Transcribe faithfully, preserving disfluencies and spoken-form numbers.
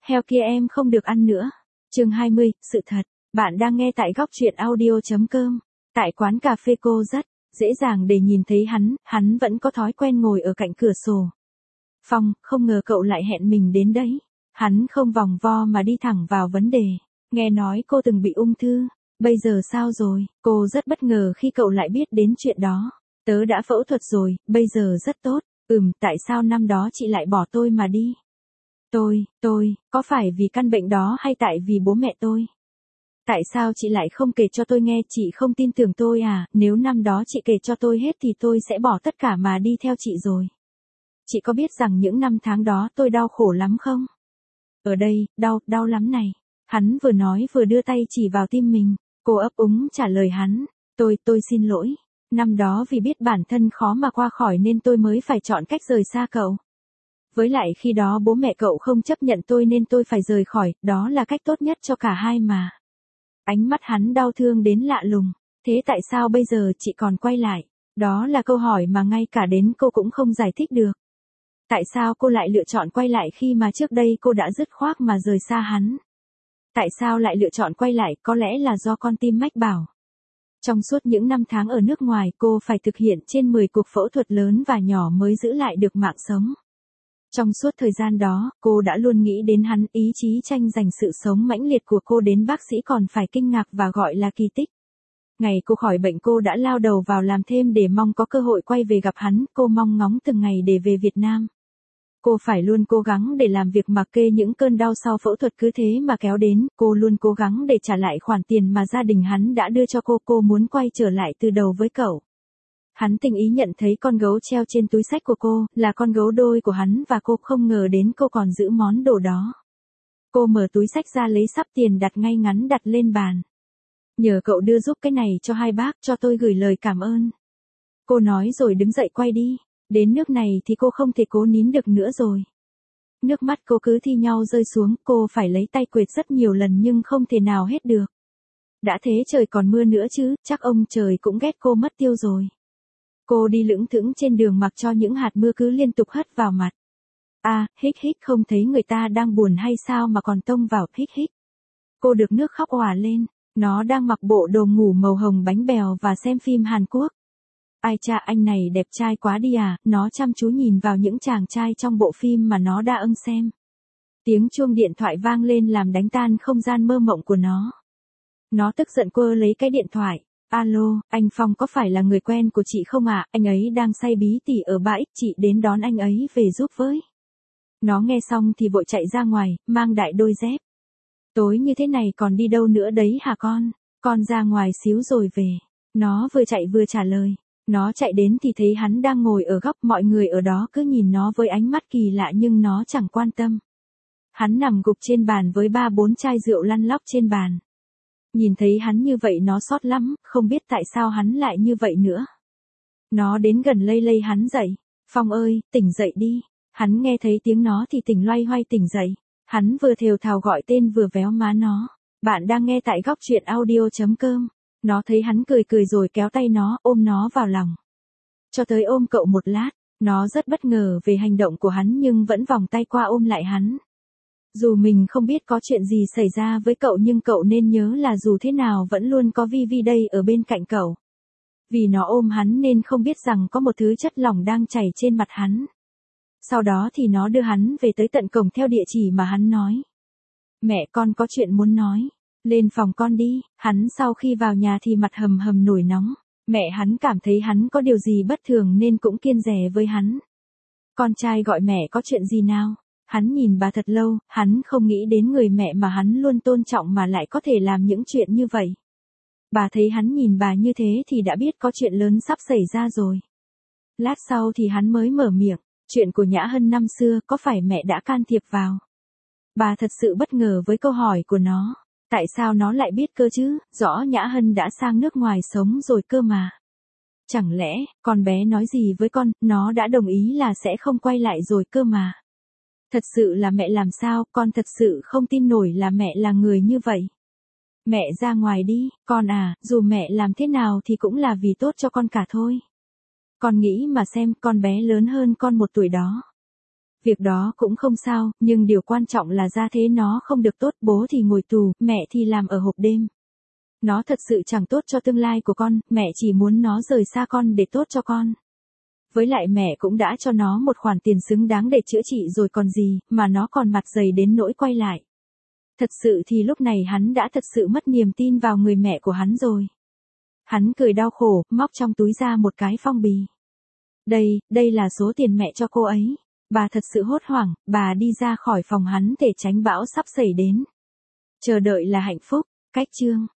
heo kia em không được ăn nữa. Chương hai mươi, sự thật. Bạn đang nghe tại góc truyện audio chấm com. Tại quán cà phê cô rất dễ dàng để nhìn thấy hắn, hắn vẫn có thói quen ngồi ở cạnh cửa sổ. Phong, không ngờ cậu lại hẹn mình đến đấy. Hắn không vòng vo mà đi thẳng vào vấn đề. Nghe nói cô từng bị ung thư, bây giờ sao rồi? Cô rất bất ngờ khi cậu lại biết đến chuyện đó. Tớ đã phẫu thuật rồi, bây giờ rất tốt. Ừm, tại sao năm đó chị lại bỏ tôi mà đi? Tôi, tôi, có phải vì căn bệnh đó hay tại vì bố mẹ tôi? Tại sao chị lại không kể cho tôi nghe, chị không tin tưởng tôi à? Nếu năm đó chị kể cho tôi hết thì tôi sẽ bỏ tất cả mà đi theo chị rồi. Chị có biết rằng những năm tháng đó tôi đau khổ lắm không? Ở đây, đau, đau lắm này. Hắn vừa nói vừa đưa tay chỉ vào tim mình. Cô ấp úng trả lời hắn. Tôi, tôi xin lỗi. Năm đó vì biết bản thân khó mà qua khỏi nên tôi mới phải chọn cách rời xa cậu. Với lại khi đó bố mẹ cậu không chấp nhận tôi nên tôi phải rời khỏi, đó là cách tốt nhất cho cả hai mà. Ánh mắt hắn đau thương đến lạ lùng. Thế tại sao bây giờ chị còn quay lại? Đó là câu hỏi mà ngay cả đến cô cũng không giải thích được. Tại sao cô lại lựa chọn quay lại khi mà trước đây cô đã dứt khoát mà rời xa hắn? Tại sao lại lựa chọn quay lại? Có lẽ là do con tim mách bảo. Trong suốt những năm tháng ở nước ngoài, cô phải thực hiện trên mười cuộc phẫu thuật lớn và nhỏ mới giữ lại được mạng sống. Trong suốt thời gian đó, cô đã luôn nghĩ đến hắn, ý chí tranh giành sự sống mãnh liệt của cô đến bác sĩ còn phải kinh ngạc và gọi là kỳ tích. Ngày cô khỏi bệnh cô đã lao đầu vào làm thêm để mong có cơ hội quay về gặp hắn, cô mong ngóng từng ngày để về Việt Nam. Cô phải luôn cố gắng để làm việc mặc kệ những cơn đau sau phẫu thuật cứ thế mà kéo đến, cô luôn cố gắng để trả lại khoản tiền mà gia đình hắn đã đưa cho cô, cô muốn quay trở lại từ đầu với cậu. Hắn tình ý nhận thấy con gấu treo trên túi xách của cô, là con gấu đôi của hắn và cô không ngờ đến cô còn giữ món đồ đó. Cô mở túi xách ra lấy sắp tiền đặt ngay ngắn đặt lên bàn. Nhờ cậu đưa giúp cái này cho hai bác, cho tôi gửi lời cảm ơn. Cô nói rồi đứng dậy quay đi. Đến nước này thì cô không thể cố nín được nữa rồi. Nước mắt cô cứ thi nhau rơi xuống, cô phải lấy tay quệt rất nhiều lần nhưng không thể nào hết được. Đã thế trời còn mưa nữa chứ, chắc ông trời cũng ghét cô mất tiêu rồi. Cô đi lững thững trên đường mặc cho những hạt mưa cứ liên tục hất vào mặt. À, hích hích, không thấy người ta đang buồn hay sao mà còn tông vào, hích hích. Cô được nước khóc òa lên, nó đang mặc bộ đồ ngủ màu hồng bánh bèo và xem phim Hàn Quốc. Ai cha, anh này đẹp trai quá đi à, nó chăm chú nhìn vào những chàng trai trong bộ phim mà nó đã ưng xem. Tiếng chuông điện thoại vang lên làm đánh tan không gian mơ mộng của nó. Nó tức giận quơ lấy cái điện thoại. Alo, anh Phong có phải là người quen của chị không ạ? À? Anh ấy đang say bí tỉ ở bãi, chị đến đón anh ấy về giúp với. Nó nghe xong thì vội chạy ra ngoài, mang đại đôi dép. Tối như thế này còn đi đâu nữa đấy hả con? Con ra ngoài xíu rồi về. Nó vừa chạy vừa trả lời. Nó chạy đến thì thấy hắn đang ngồi ở góc, mọi người ở đó cứ nhìn nó với ánh mắt kỳ lạ nhưng nó chẳng quan tâm. Hắn nằm gục trên bàn với ba bốn chai rượu lăn lóc trên bàn. Nhìn thấy hắn như vậy nó xót lắm, không biết tại sao hắn lại như vậy nữa. Nó đến gần lay lay hắn dậy. Phong ơi, tỉnh dậy đi. Hắn nghe thấy tiếng nó thì tỉnh loay hoay tỉnh dậy. Hắn vừa thều thào gọi tên vừa véo má nó. Bạn đang nghe tại góc truyện audio chấm com. Nó thấy hắn cười cười rồi kéo tay nó, ôm nó vào lòng. Cho tới ôm cậu một lát, nó rất bất ngờ về hành động của hắn nhưng vẫn vòng tay qua ôm lại hắn. Dù mình không biết có chuyện gì xảy ra với cậu nhưng cậu nên nhớ là dù thế nào vẫn luôn có Vi Vi đây ở bên cạnh cậu. Vì nó ôm hắn nên không biết rằng có một thứ chất lỏng đang chảy trên mặt hắn. Sau đó thì nó đưa hắn về tới tận cổng theo địa chỉ mà hắn nói. Mẹ con có chuyện muốn nói. Lên phòng con đi. Hắn sau khi vào nhà thì mặt hầm hầm nổi nóng. Mẹ hắn cảm thấy hắn có điều gì bất thường nên cũng kiêng dè với hắn. Con trai gọi mẹ có chuyện gì nào? Hắn nhìn bà thật lâu, hắn không nghĩ đến người mẹ mà hắn luôn tôn trọng mà lại có thể làm những chuyện như vậy. Bà thấy hắn nhìn bà như thế thì đã biết có chuyện lớn sắp xảy ra rồi. Lát sau thì hắn mới mở miệng, chuyện của Nhã Hân năm xưa có phải mẹ đã can thiệp vào? Bà thật sự bất ngờ với câu hỏi của nó. Tại sao nó lại biết cơ chứ, rõ Nhã Hân đã sang nước ngoài sống rồi cơ mà. Chẳng lẽ, con bé nói gì với con, nó đã đồng ý là sẽ không quay lại rồi cơ mà. Thật sự là mẹ làm sao, con thật sự không tin nổi là mẹ là người như vậy. Mẹ ra ngoài đi, con à, dù mẹ làm thế nào thì cũng là vì tốt cho con cả thôi. Con nghĩ mà xem, con bé lớn hơn con một tuổi đó. Việc đó cũng không sao, nhưng điều quan trọng là gia thế nó không được tốt, bố thì ngồi tù, mẹ thì làm ở hộp đêm. Nó thật sự chẳng tốt cho tương lai của con, mẹ chỉ muốn nó rời xa con để tốt cho con. Với lại mẹ cũng đã cho nó một khoản tiền xứng đáng để chữa trị rồi còn gì, mà nó còn mặt dày đến nỗi quay lại. Thật sự thì lúc này hắn đã thật sự mất niềm tin vào người mẹ của hắn rồi. Hắn cười đau khổ, móc trong túi ra một cái phong bì. Đây, đây là số tiền mẹ cho cô ấy. Bà thật sự hốt hoảng, bà đi ra khỏi phòng hắn để tránh bão sắp xảy đến. Chờ đợi là hạnh phúc, cách chương.